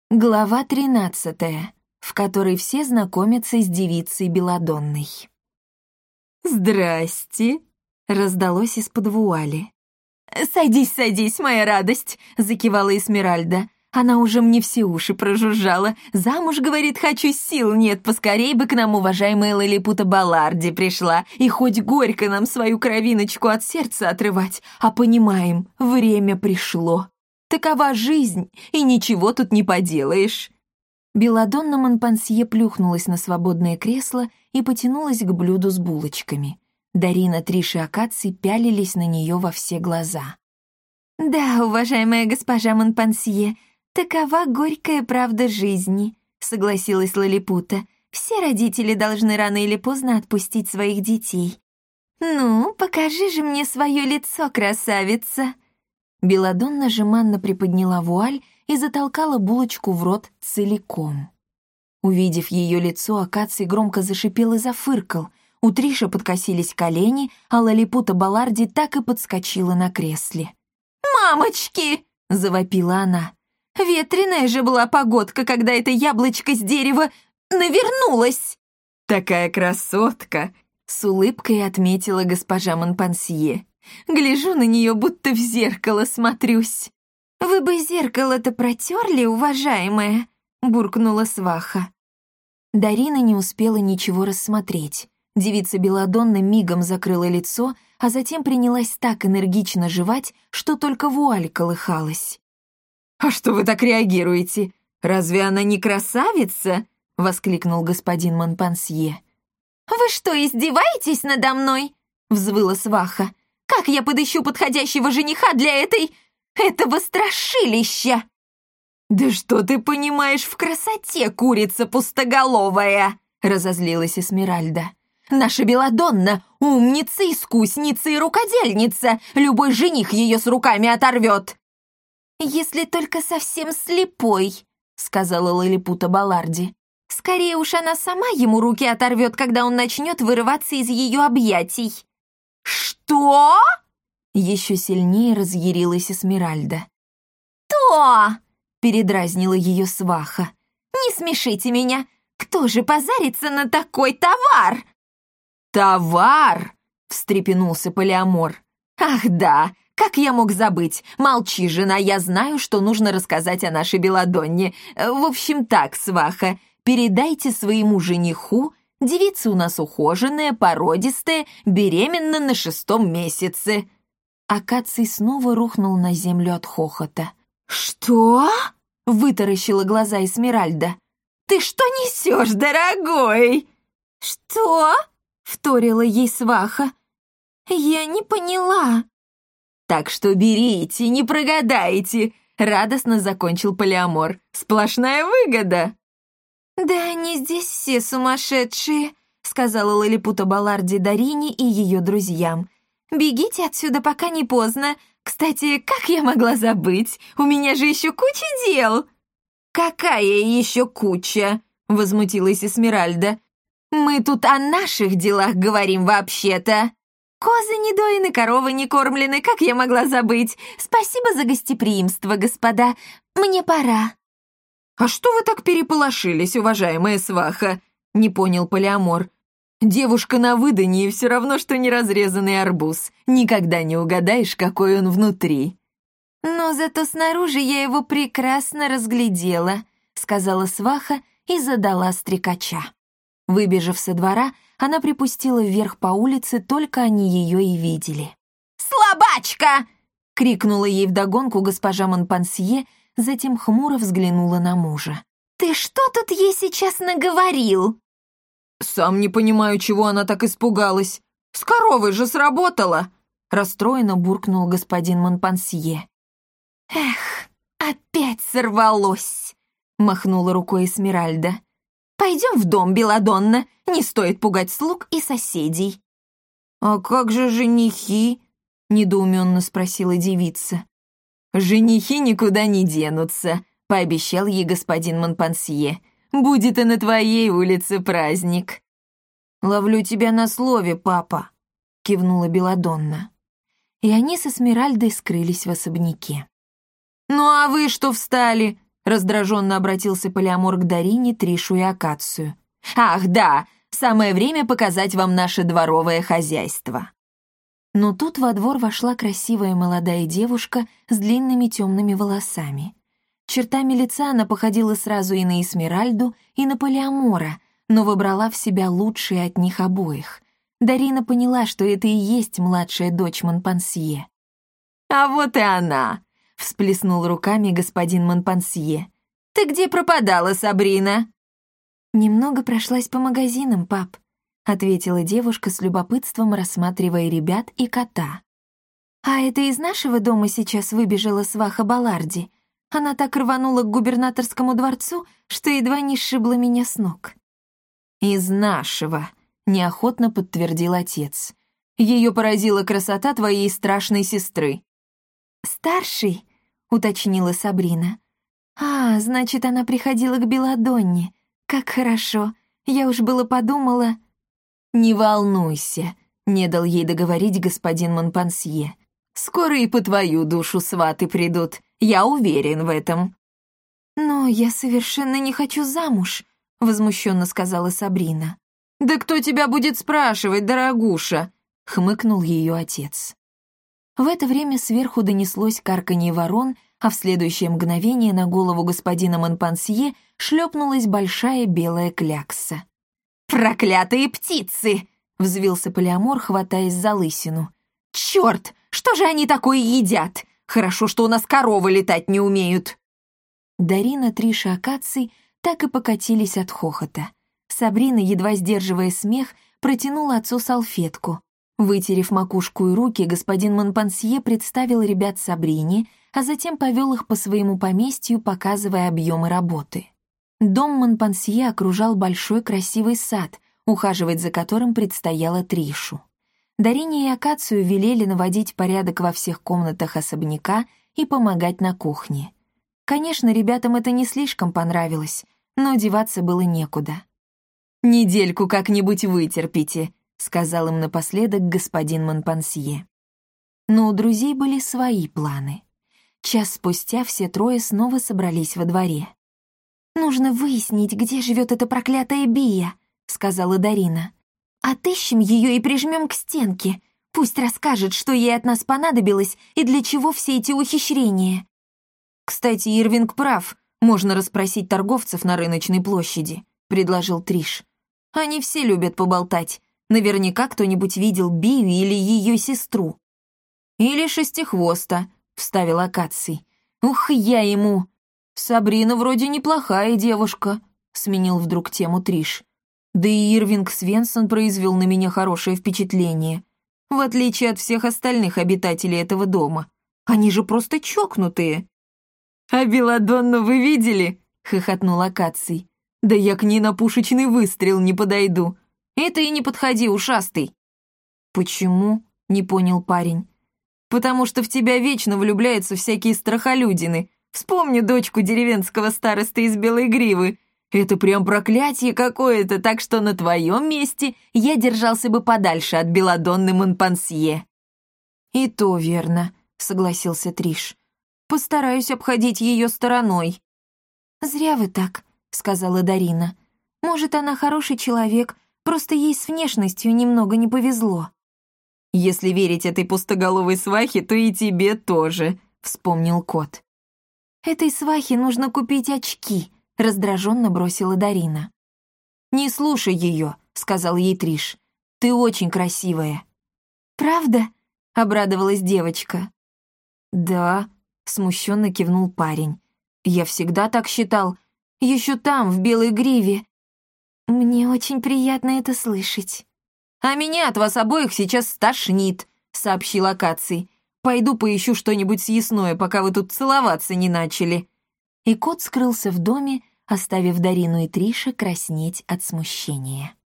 Глава 13, в которой все знакомятся с девицей Беладонной. «Здрасте!» — раздалось из-под вуали. «Садись, садись, моя радость!» — закивала Эсмеральда. Она уже мне все уши прожужжала. «Замуж, — говорит, — хочу, сил нет, поскорей бы к нам уважаемая Лалипута Балларди пришла, и хоть горько нам свою кровиночку от сердца отрывать, а понимаем, время пришло. Такова жизнь, и ничего тут не поделаешь». Беладонна Монпансье плюхнулась на свободное кресло и потянулась к блюду с булочками. Дарина, Триш и Акаций пялились на нее во все глаза. «Да, уважаемая госпожа Монпансье, такова горькая правда жизни», — согласилась Лалипута. «Все родители должны рано или поздно отпустить своих детей. Ну, покажи же мне свое лицо, красавица». Беладонна жеманно приподняла вуаль и затолкала булочку в рот целиком. Увидев ее лицо, Акаций громко зашипел и зафыркал. У Триши подкосились колени, а Лалипута Балларди так и подскочила на кресле. «Мамочки!» — завопила она. «Ветреная же была погодка, когда это яблочко с дерева навернулось!» «Такая красотка!» — с улыбкой отметила госпожа Монпансье. «Гляжу на нее, будто в зеркало смотрюсь». «Вы бы зеркало-то протерли, уважаемая?» — буркнула сваха. Дарина не успела ничего рассмотреть. Девица Беладонна мигом закрыла лицо, а затем принялась так энергично жевать, что только вуаль колыхалась. «А что вы так реагируете? Разве она не красавица?» — воскликнул господин Монпансье. «Вы что, издеваетесь надо мной?» — взвыла сваха. «Как я подыщу подходящего жениха для этого страшилища?» «Да что ты понимаешь в красоте, курица пустоголовая?» — разозлилась Эсмеральда. «Наша Беладонна — умница, искусница и рукодельница. Любой жених ее с руками оторвет». «Если только совсем слепой», — сказала Лалипута Балларди. «Скорее уж она сама ему руки оторвет, когда он начнет вырываться из ее объятий». «Что?» — еще сильнее разъярилась Эсмеральда. «То!» — передразнила ее сваха. «Не смешите меня! Кто же позарится на такой товар?» «Товар!» — встрепенулся Полиамор. «Ах да, как я мог забыть? Молчи, жена, я знаю, что нужно рассказать о нашей Беладонне. В общем так, сваха, передайте своему жениху, девица у нас ухоженная, породистая, беременна на 6-м месяце». Акаций снова рухнул на землю от хохота. «Что?» — вытаращила глаза Эсмеральда. «Ты что несешь, дорогой?» «Что?» — вторила ей сваха. «Я не поняла». «Так что берите, не прогадаете», — радостно закончил Полиамор. «Сплошная выгода». «Да они здесь все сумасшедшие», — сказала Лалипута Балларди Дарине и ее друзьям. «Бегите отсюда, пока не поздно. Кстати, как я могла забыть? У меня же еще куча дел». «Какая еще куча?» — возмутилась Эсмеральда. «Мы тут о наших делах говорим вообще-то». «Козы не доены, коровы не кормлены, как я могла забыть? Спасибо за гостеприимство, господа. Мне пора». «А что вы так переполошились, уважаемая сваха?» — не понял Полиамор. «Девушка на выданье все равно, что неразрезанный арбуз. Никогда не угадаешь, какой он внутри». «Но зато снаружи я его прекрасно разглядела», — сказала сваха и задала стрекача. Выбежав со двора, она припустила вверх по улице, только они ее и видели. «Слабачка!» — крикнула ей вдогонку госпожа Монпансье, затем хмуро взглянула на мужа. «Ты что тут ей сейчас наговорил?» «Сам не понимаю, чего она так испугалась. С коровой же сработала!» — расстроенно буркнул господин Монпансье. «Эх, опять сорвалось!» — махнула рукой Эсмеральда. «Пойдем в дом, Беладонна, не стоит пугать слуг и соседей». «А как же женихи?» — недоуменно спросила девица. «Женихи никуда не денутся», — пообещал ей господин Монпансье. «Будет и на твоей улице праздник». «Ловлю тебя на слове, папа», — кивнула Беладонна. И они со Эсмеральдой скрылись в особняке. «Ну а вы что встали? Раздраженно обратился Полиамор к Дарине, Тришу и Акацию. «Ах, да, самое время показать вам наше дворовое хозяйство». Но тут во двор вошла красивая молодая девушка с длинными темными волосами. Чертами лица она походила сразу и на Эсмеральду, и на Полиамора, но выбрала в себя лучшие от них обоих. Дарина поняла, что это и есть младшая дочь Монпансье. «А вот и она!» — всплеснул руками господин Монпансье. «Ты где пропадала, Сабрина?» «Немного прошлась по магазинам, пап», — ответила девушка с любопытством, рассматривая ребят и кота. «А это из нашего дома сейчас выбежала сваха Баларди. Она так рванула к губернаторскому дворцу, что едва не сшибла меня с ног». «Из нашего», — неохотно подтвердил отец. «Ее поразила красота твоей страшной сестры». «Старший?» — уточнила Сабрина. «А, значит, она приходила к Беладонне. Как хорошо. Я уж было подумала...» «Не волнуйся», — не дал ей договорить господин Монпансье. «Скоро и по твою душу сваты придут, я уверен в этом». «Но я совершенно не хочу замуж», — возмущенно сказала Сабрина. «Да кто тебя будет спрашивать, дорогуша?» — хмыкнул ее отец. В это время сверху донеслось карканье ворон, а в следующее мгновение на голову господина Монпансье шлепнулась большая белая клякса. «Проклятые птицы!» — взвился Полиамор, хватаясь за лысину. «Черт! Что же они такое едят? Хорошо, что у нас коровы летать не умеют!» Дарина, Триша, Акаций так и покатились от хохота. Сабрина, едва сдерживая смех, протянула отцу салфетку. Вытерев макушку и руки, господин Монпансье представил ребят Сабрине, а затем повел их по своему поместью, показывая объемы работы. Дом Монпансье окружал большой красивый сад, ухаживать за которым предстояло Тришу. Дарине и Акацию велели наводить порядок во всех комнатах особняка и помогать на кухне. Конечно, ребятам это не слишком понравилось, но деваться было некуда. «Недельку как-нибудь вытерпите», — сказал им напоследок господин Монпансье. Но у друзей были свои планы. Час спустя все трое снова собрались во дворе. «Нужно выяснить, где живет эта проклятая Бия», — сказала Дарина. «Отыщем ее и прижмем к стенке. Пусть расскажет, что ей от нас понадобилось и для чего все эти ухищрения». «Кстати, Ирвинг прав, можно расспросить торговцев на рыночной площади», — предложил Триш. «Они все любят поболтать. Наверняка кто-нибудь видел Бию или ее сестру». «Или Шестихвоста», — вставил Акаций. «Ух, я ему!» «Сабрина вроде неплохая девушка», — сменил вдруг тему Триш. «Да и Ирвинг Свенсон произвел на меня хорошее впечатление, в отличие от всех остальных обитателей этого дома. Они же просто чокнутые». «А Беладонну вы видели?» — хохотнул Акаций. «Да я к ней на пушечный выстрел не подойду. Это и не подходи, ушастый». «Почему?» — не понял парень. «Потому что в тебя вечно влюбляются всякие страхолюдины. Вспомни дочку деревенского старосты из Белой Гривы. Это прям проклятие какое-то, так что на твоем месте я держался бы подальше от Беладонны Монпансье». «И то верно», — согласился Триш. «Постараюсь обходить ее стороной». «Зря вы так», — сказала Дарина. «Может, она хороший человек, просто ей с внешностью немного не повезло». «Если верить этой пустоголовой свахе, то и тебе тоже», — вспомнил кот. «Этой свахе нужно купить очки», — раздраженно бросила Дарина. «Не слушай ее», — сказал ей Триш. «Ты очень красивая». «Правда?» — обрадовалась девочка. «Да», — смущенно кивнул парень. «Я всегда так считал. Еще там, в Белой Гриве». «Мне очень приятно это слышать». «А меня от вас обоих сейчас стошнит», — сообщил Акаций. «Пойду поищу что-нибудь съестное, пока вы тут целоваться не начали». И кот скрылся в доме, оставив Дарину и Триша краснеть от смущения.